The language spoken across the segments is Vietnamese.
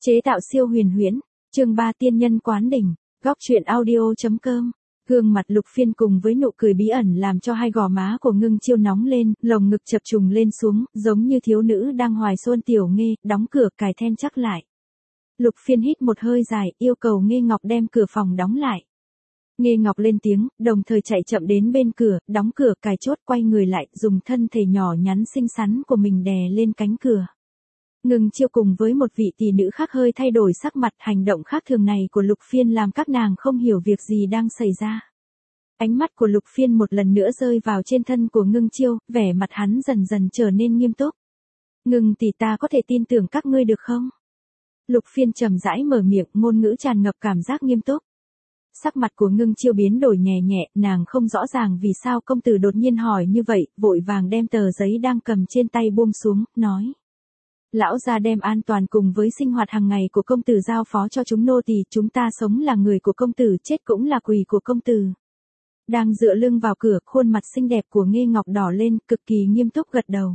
Chế tạo siêu huyền huyễn, chương 3 tiên nhân quán đỉnh, góc truyện audio.com. Gương mặt Lục Phiên cùng với nụ cười bí ẩn làm cho hai gò má của Ngưng Chiêu nóng lên, lồng ngực chập trùng lên xuống, giống như thiếu nữ đang hoài xuân tiểu Nghê, đóng cửa cài then chắc lại. Lục Phiên hít một hơi dài, yêu cầu Nghê Ngọc đem cửa phòng đóng lại. Nghê Ngọc lên tiếng, đồng thời chạy chậm đến bên cửa, đóng cửa cài chốt, quay người lại, dùng thân thể nhỏ nhắn xinh xắn của mình đè lên cánh cửa. Ngưng Chiêu cùng với một vị tỷ nữ khác hơi thay đổi sắc mặt, hành động khác thường này của Lục Phiên làm các nàng không hiểu việc gì đang xảy ra. Ánh mắt của Lục Phiên một lần nữa rơi vào trên thân của Ngưng Chiêu, vẻ mặt hắn dần dần trở nên nghiêm túc. Ngưng tỷ, ta có thể tin tưởng các ngươi được không? Lục Phiên trầm rãi mở miệng, ngôn ngữ tràn ngập cảm giác nghiêm túc. Sắc mặt của Ngưng Chiêu biến đổi nhẹ nhẹ, nàng không rõ ràng vì sao công tử đột nhiên hỏi như vậy, vội vàng đem tờ giấy đang cầm trên tay buông xuống, nói. Lão gia đem an toàn cùng với sinh hoạt hàng ngày của công tử giao phó cho chúng nô tỳ, chúng ta sống là người của công tử, chết cũng là quỷ của công tử. Đang dựa lưng vào cửa, khuôn mặt xinh đẹp của Nghê Ngọc đỏ lên, cực kỳ nghiêm túc gật đầu.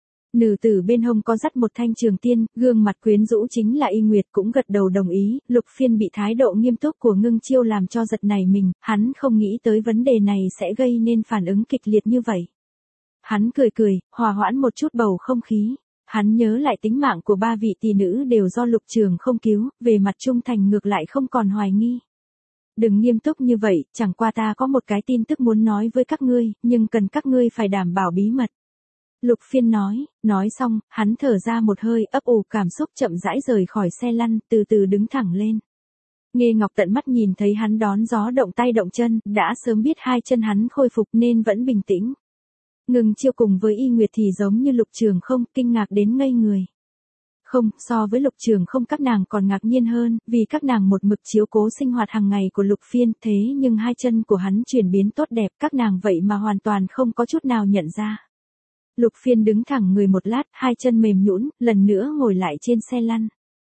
Nữ tử bên hông có dắt một thanh trường tiên, gương mặt quyến rũ chính là Y Nguyệt cũng gật đầu đồng ý. Lục Phiên bị thái độ nghiêm túc của Ngưng Chiêu làm cho giật nảy mình, hắn không nghĩ tới vấn đề này sẽ gây nên phản ứng kịch liệt như vậy. Hắn cười cười, hòa hoãn một chút bầu không khí. Hắn nhớ lại tính mạng của ba vị tỷ nữ đều do Lục Trường không cứu, về mặt trung thành ngược lại không còn hoài nghi. Đừng nghiêm túc như vậy, chẳng qua ta có một cái tin tức muốn nói với các ngươi, nhưng cần các ngươi phải đảm bảo bí mật. Lục Phiên nói xong, hắn thở ra một hơi, ấp ủ cảm xúc chậm rãi rời khỏi xe lăn, từ từ đứng thẳng lên. Nghê Ngọc tận mắt nhìn thấy hắn đón gió động tay động chân, đã sớm biết hai chân hắn khôi phục nên vẫn bình tĩnh. Ngưng Chiêu cùng với Y Nguyệt thì giống như Lục Trường không, kinh ngạc đến ngây người. Không, so với Lục Trường không các nàng còn ngạc nhiên hơn, vì các nàng một mực chiếu cố sinh hoạt hàng ngày của Lục Phiên, thế nhưng hai chân của hắn chuyển biến tốt đẹp, các nàng vậy mà hoàn toàn không có chút nào nhận ra. Lục Phiên đứng thẳng người một lát, hai chân mềm nhũn, lần nữa ngồi lại trên xe lăn.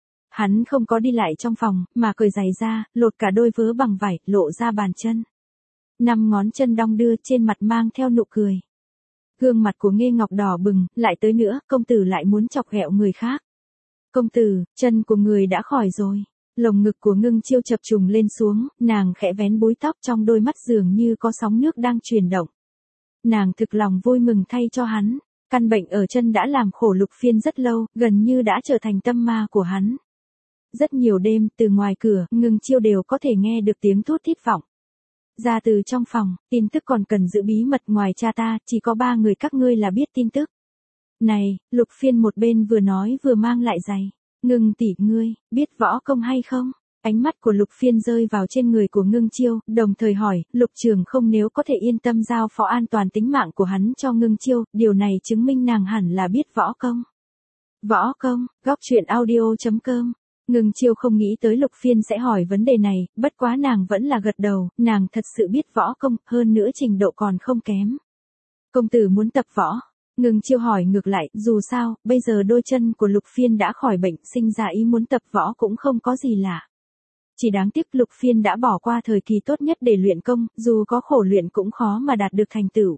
Hắn không có đi lại trong phòng, mà cởi giày ra, lột cả đôi vớ bằng vải, lộ ra bàn chân. 5 ngón chân đong đưa, trên mặt mang theo nụ cười. Gương mặt của Nghê Ngọc đỏ bừng, lại tới nữa, công tử lại muốn chọc ghẹo người khác. Công tử, chân của người đã khỏi rồi. Lồng ngực của Ngưng Chiêu chập trùng lên xuống, nàng khẽ vén búi tóc, trong đôi mắt dường như có sóng nước đang chuyển động. Nàng thực lòng vui mừng thay cho hắn, căn bệnh ở chân đã làm khổ Lục Phiên rất lâu, gần như đã trở thành tâm ma của hắn. Rất nhiều đêm, từ ngoài cửa, Ngưng Chiêu đều có thể nghe được tiếng thút thít vọng. Ra từ trong phòng, tin tức còn cần giữ bí mật, ngoài cha ta, chỉ có 3 người các ngươi là biết tin tức. Này, Lục Phiên một bên vừa nói vừa mang lại giày. Ngưng tỷ, ngươi, biết võ công hay không? Ánh mắt của Lục Phiên rơi vào trên người của Ngưng Chiêu, đồng thời hỏi, Lục Trường không nếu có thể yên tâm giao phó an toàn tính mạng của hắn cho Ngưng Chiêu, điều này chứng minh nàng hẳn là biết võ công. Võ công, góc truyện audio.com. Ngưng Chiêu không nghĩ tới Lục Phiên sẽ hỏi vấn đề này, bất quá nàng vẫn là gật đầu, nàng thật sự biết võ công, hơn nữa trình độ còn không kém. Công tử muốn tập võ? Ngưng Chiêu hỏi ngược lại, dù sao, bây giờ đôi chân của Lục Phiên đã khỏi bệnh, sinh ra ý muốn tập võ cũng không có gì lạ. Chỉ đáng tiếc Lục Phiên đã bỏ qua thời kỳ tốt nhất để luyện công, dù có khổ luyện cũng khó mà đạt được thành tựu.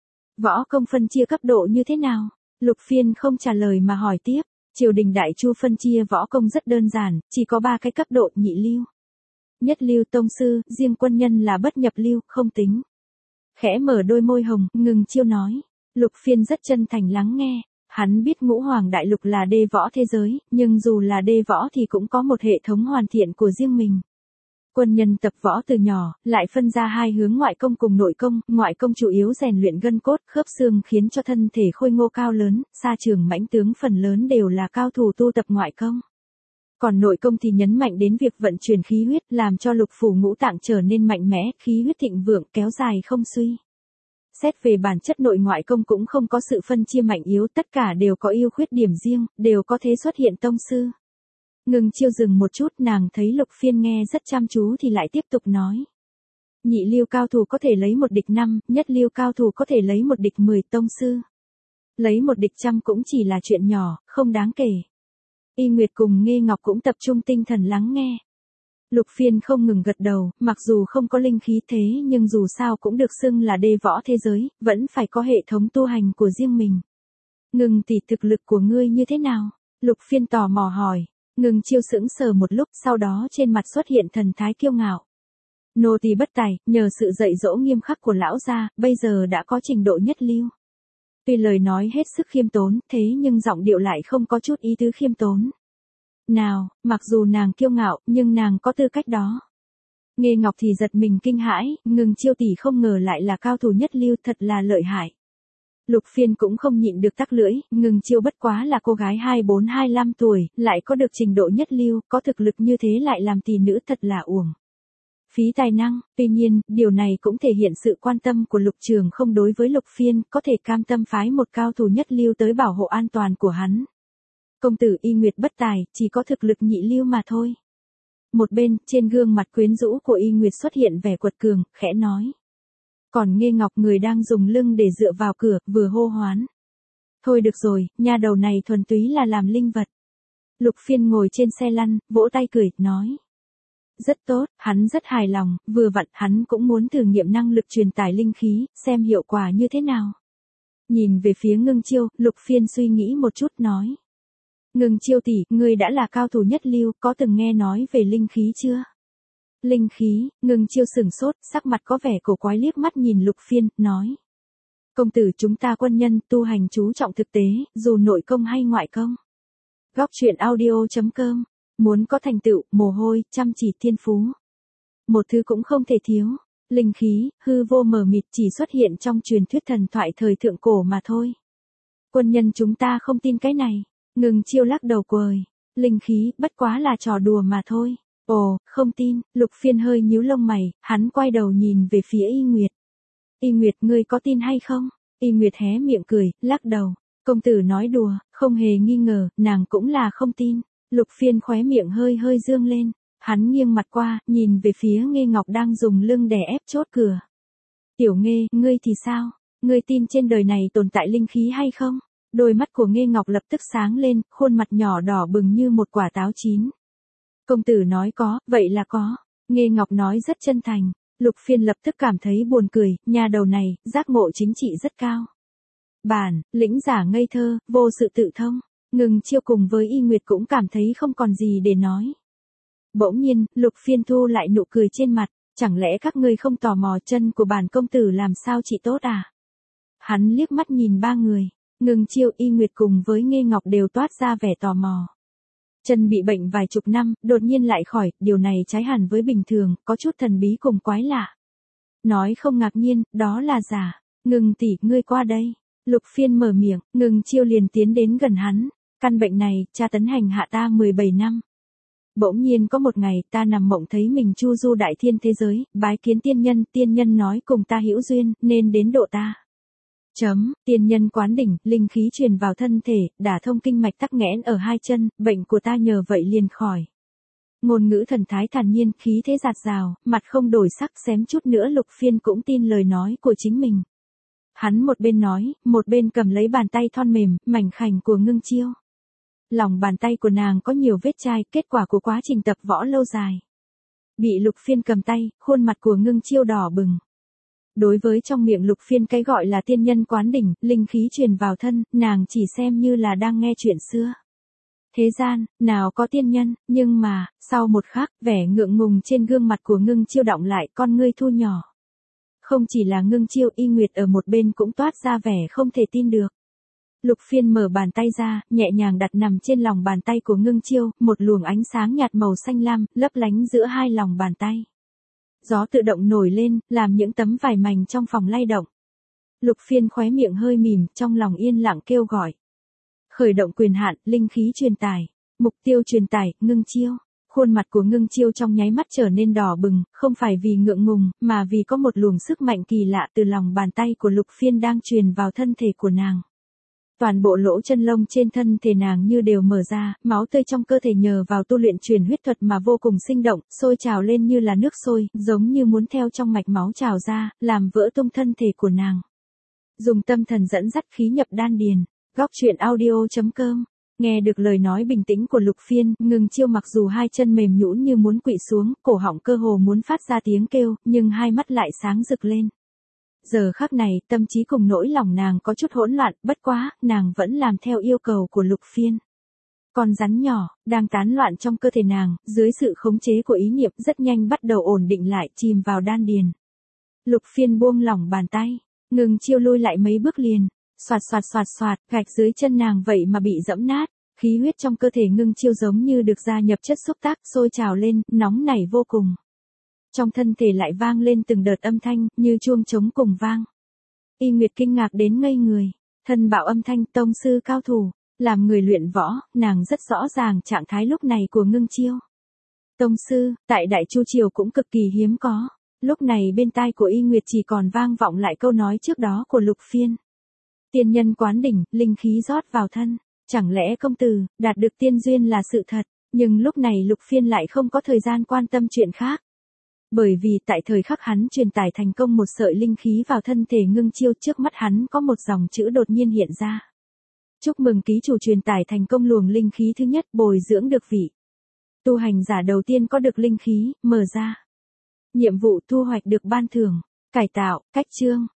Võ công phân chia cấp độ như thế nào? Lục Phiên không trả lời mà hỏi tiếp. Triều đình Đại Chu phân chia võ công rất đơn giản, chỉ có 3 cái cấp độ, nhị lưu, nhất lưu, tông sư, riêng quân nhân là bất nhập lưu, không tính. Khẽ mở đôi môi hồng, Ngưng Chiêu nói. Lục Phiên rất chân thành lắng nghe, hắn biết Ngũ Hoàng Đại Lục là đê võ thế giới, nhưng dù là đê võ thì cũng có một hệ thống hoàn thiện của riêng mình. Quân nhân tập võ từ nhỏ, lại phân ra 2 hướng ngoại công cùng nội công, ngoại công chủ yếu rèn luyện gân cốt, khớp xương khiến cho thân thể khôi ngô cao lớn, xa trường mãnh tướng phần lớn đều là cao thủ tu tập ngoại công. Còn nội công thì nhấn mạnh đến việc vận chuyển khí huyết, làm cho lục phủ ngũ tạng trở nên mạnh mẽ, khí huyết thịnh vượng, kéo dài không suy. Xét về bản chất nội ngoại công cũng không có sự phân chia mạnh yếu, tất cả đều có ưu khuyết điểm riêng, đều có thể xuất hiện tông sư. Ngưng Chiêu dừng một chút, nàng thấy Lục Phiên nghe rất chăm chú thì lại tiếp tục nói. Nhị lưu cao thủ có thể lấy một địch 5, nhất lưu cao thủ có thể lấy một địch 10, tông sư lấy một địch 100 cũng chỉ là chuyện nhỏ, không đáng kể. Y Nguyệt cùng Nghê Ngọc cũng tập trung tinh thần lắng nghe. Lục Phiên không ngừng gật đầu, mặc dù không có linh khí thế nhưng dù sao cũng được xưng là đê võ thế giới, vẫn phải có hệ thống tu hành của riêng mình. Ngưng tỷ, thực lực của ngươi như thế nào? Lục Phiên tò mò hỏi. Ngưng chiêu sững sờ một lúc, sau đó trên mặt xuất hiện thần thái kiêu ngạo. Nô tỳ bất tài, nhờ sự dạy dỗ nghiêm khắc của lão gia, bây giờ đã có trình độ nhất lưu. Tuy lời nói hết sức khiêm tốn, thế nhưng giọng điệu lại không có chút ý tứ khiêm tốn. Nào, mặc dù nàng kiêu ngạo, nhưng nàng có tư cách đó. Nghê Ngọc thì giật mình kinh hãi, Ngưng chiêu tỷ không ngờ lại là cao thủ nhất lưu, thật là lợi hại. Lục Phiên cũng không nhịn được tắc lưỡi, Ngưng chiêu bất quá là cô gái 24-25 tuổi, lại có được trình độ nhất lưu, có thực lực như thế lại làm tỷ nữ thật là uổng. Phí tài năng, tuy nhiên, điều này cũng thể hiện sự quan tâm của Lục Trường không đối với Lục Phiên, có thể cam tâm phái một cao thủ nhất lưu tới bảo hộ an toàn của hắn. Công tử Y Nguyệt bất tài, chỉ có thực lực nhị lưu mà thôi. Một bên, trên gương mặt quyến rũ của Y Nguyệt xuất hiện vẻ quật cường, khẽ nói. Còn Nghê Ngọc người đang dùng lưng để dựa vào cửa, vừa hô hoán. Thôi được rồi, nha đầu này thuần túy là làm linh vật. Lục Phiên ngồi trên xe lăn, vỗ tay cười, nói. Rất tốt, hắn rất hài lòng, vừa vặn hắn cũng muốn thử nghiệm năng lực truyền tải linh khí, xem hiệu quả như thế nào. Nhìn về phía Ngưng chiêu, Lục Phiên suy nghĩ một chút nói. Ngưng chiêu tỷ, ngươi đã là cao thủ nhất lưu, có từng nghe nói về linh khí chưa? Linh khí, Ngưng chiêu sửng sốt, sắc mặt có vẻ cổ quái liếc mắt nhìn Lục Phiên, nói. Công tử chúng ta quân nhân, tu hành chú trọng thực tế, dù nội công hay ngoại công. Góc truyện audio.com. Muốn có thành tựu, mồ hôi, chăm chỉ, thiên phú. Một thứ cũng không thể thiếu. Linh khí, hư vô mờ mịt chỉ xuất hiện trong truyền thuyết thần thoại thời thượng cổ mà thôi. Quân nhân chúng ta không tin cái này. Ngưng chiêu lắc đầu quời. Linh khí, bất quá là trò đùa mà thôi. Ồ, không tin, Lục Phiên hơi nhíu lông mày, hắn quay đầu nhìn về phía Y Nguyệt. Y Nguyệt, ngươi có tin hay không? Y Nguyệt hé miệng cười, lắc đầu. Công tử nói đùa, không hề nghi ngờ, nàng cũng là không tin. Lục Phiên khóe miệng hơi hơi dương lên, hắn nghiêng mặt qua, nhìn về phía Nghê Ngọc đang dùng lưng đè ép chốt cửa. Tiểu Nghê, ngươi thì sao? Ngươi tin trên đời này tồn tại linh khí hay không? Đôi mắt của Nghê Ngọc lập tức sáng lên, khuôn mặt nhỏ đỏ bừng như một quả táo chín. Công tử nói có, vậy là có. Nghê Ngọc nói rất chân thành. Lục Phiên lập tức cảm thấy buồn cười, nhà đầu này, giác ngộ chính trị rất cao. Bản, lĩnh giả ngây thơ, vô sự tự thông. Ngưng chiêu cùng với Y Nguyệt cũng cảm thấy không còn gì để nói. Bỗng nhiên, Lục Phiên thu lại nụ cười trên mặt, chẳng lẽ các ngươi không tò mò chân của bản công tử làm sao chị tốt à? Hắn liếc mắt nhìn ba người, Ngưng chiêu, Y Nguyệt cùng với Nghê Ngọc đều toát ra vẻ tò mò. Chân bị bệnh vài chục năm, đột nhiên lại khỏi, điều này trái hẳn với bình thường, có chút thần bí cùng quái lạ. Nói không ngạc nhiên, đó là giả. Ngưng tỷ, ngươi qua đây. Lục Phiên mở miệng, Ngưng chiêu liền tiến đến gần hắn. Căn bệnh này, cha tấn hành hạ ta 17 năm. Bỗng nhiên có một ngày, ta nằm mộng thấy mình chu du đại thiên thế giới, bái kiến tiên nhân nói cùng ta hữu duyên, nên đến độ ta. Tiên nhân quán đỉnh, linh khí truyền vào thân thể, đả thông kinh mạch tắc nghẽn ở hai chân, bệnh của ta nhờ vậy liền khỏi. Ngôn ngữ thần thái thản nhiên, khí thế dạt dào, mặt không đổi sắc, xém chút nữa Lục Phiên cũng tin lời nói của chính mình. Hắn một bên nói, một bên cầm lấy bàn tay thon mềm, mảnh khảnh của Ngưng chiêu. Lòng bàn tay của nàng có nhiều vết chai, kết quả của quá trình tập võ lâu dài. Bị Lục Phiên cầm tay, khuôn mặt của Ngưng chiêu đỏ bừng. Đối với trong miệng Lục Phiên cái gọi là tiên nhân quán đỉnh, linh khí truyền vào thân, nàng chỉ xem như là đang nghe chuyện xưa. Thế gian, nào có tiên nhân, nhưng mà, sau một khắc, vẻ ngượng ngùng trên gương mặt của Ngưng chiêu đọng lại, con ngươi thu nhỏ. Không chỉ là Ngưng chiêu, Y Nguyệt ở một bên cũng toát ra vẻ không thể tin được. Lục Phiên mở bàn tay ra, nhẹ nhàng đặt nằm trên lòng bàn tay của Ngưng chiêu, một luồng ánh sáng nhạt màu xanh lam, lấp lánh giữa hai lòng bàn tay. Gió tự động nổi lên, làm những tấm vải mảnh trong phòng lay động. Lục Phiên khóe miệng hơi mỉm, trong lòng yên lặng kêu gọi. Khởi động quyền hạn, linh khí truyền tải. Mục tiêu truyền tải, Ngưng chiêu. Khuôn mặt của Ngưng chiêu trong nháy mắt trở nên đỏ bừng, không phải vì ngượng ngùng, mà vì có một luồng sức mạnh kỳ lạ từ lòng bàn tay của Lục Phiên đang truyền vào thân thể của nàng. Toàn bộ lỗ chân lông trên thân thể nàng như đều mở ra, máu tươi trong cơ thể nhờ vào tu luyện truyền huyết thuật mà vô cùng sinh động, sôi trào lên như là nước sôi, giống như muốn theo trong mạch máu trào ra, làm vỡ tung thân thể của nàng. Dùng tâm thần dẫn dắt khí nhập đan điền. Góc truyện audio.com. Nghe được lời nói bình tĩnh của Lục Phiên, Ngưng chiêu mặc dù hai chân mềm nhũn như muốn quỵ xuống, cổ họng cơ hồ muốn phát ra tiếng kêu, nhưng hai mắt lại sáng rực lên. Giờ khắc này, tâm trí cùng nỗi lòng nàng có chút hỗn loạn, bất quá, nàng vẫn làm theo yêu cầu của Lục Phiên. Con rắn nhỏ, đang tán loạn trong cơ thể nàng, dưới sự khống chế của ý niệm rất nhanh bắt đầu ổn định lại, chìm vào đan điền. Lục Phiên buông lỏng bàn tay, Ngưng Chiêu lui lại mấy bước liền, xoạt xoạt xoạt xoạt, gạch dưới chân nàng vậy mà bị dẫm nát, khí huyết trong cơ thể Ngưng Chiêu giống như được gia nhập chất xúc tác, sôi trào lên, nóng nảy vô cùng. Trong thân thể lại vang lên từng đợt âm thanh, như chuông trống cùng vang. Y Nguyệt kinh ngạc đến ngây người, thân bảo âm thanh tông sư cao thủ, làm người luyện võ, nàng rất rõ ràng trạng thái lúc này của Ngưng Chiêu. Tông sư, tại Đại Chu Triều cũng cực kỳ hiếm có, lúc này bên tai của Y Nguyệt chỉ còn vang vọng lại câu nói trước đó của Lục Phiên. Tiên nhân quán đỉnh, linh khí rót vào thân, chẳng lẽ công tử, đạt được tiên duyên là sự thật, nhưng lúc này Lục Phiên lại không có thời gian quan tâm chuyện khác. Bởi vì tại thời khắc hắn truyền tải thành công một sợi linh khí vào thân thể Ngưng Chiêu, trước mắt hắn có một dòng chữ đột nhiên hiện ra. Chúc mừng ký chủ truyền tải thành công luồng linh khí thứ nhất, bồi dưỡng được vị tu hành giả đầu tiên có được linh khí, mở ra. Nhiệm vụ thu hoạch được ban thưởng, cải tạo, cách chương.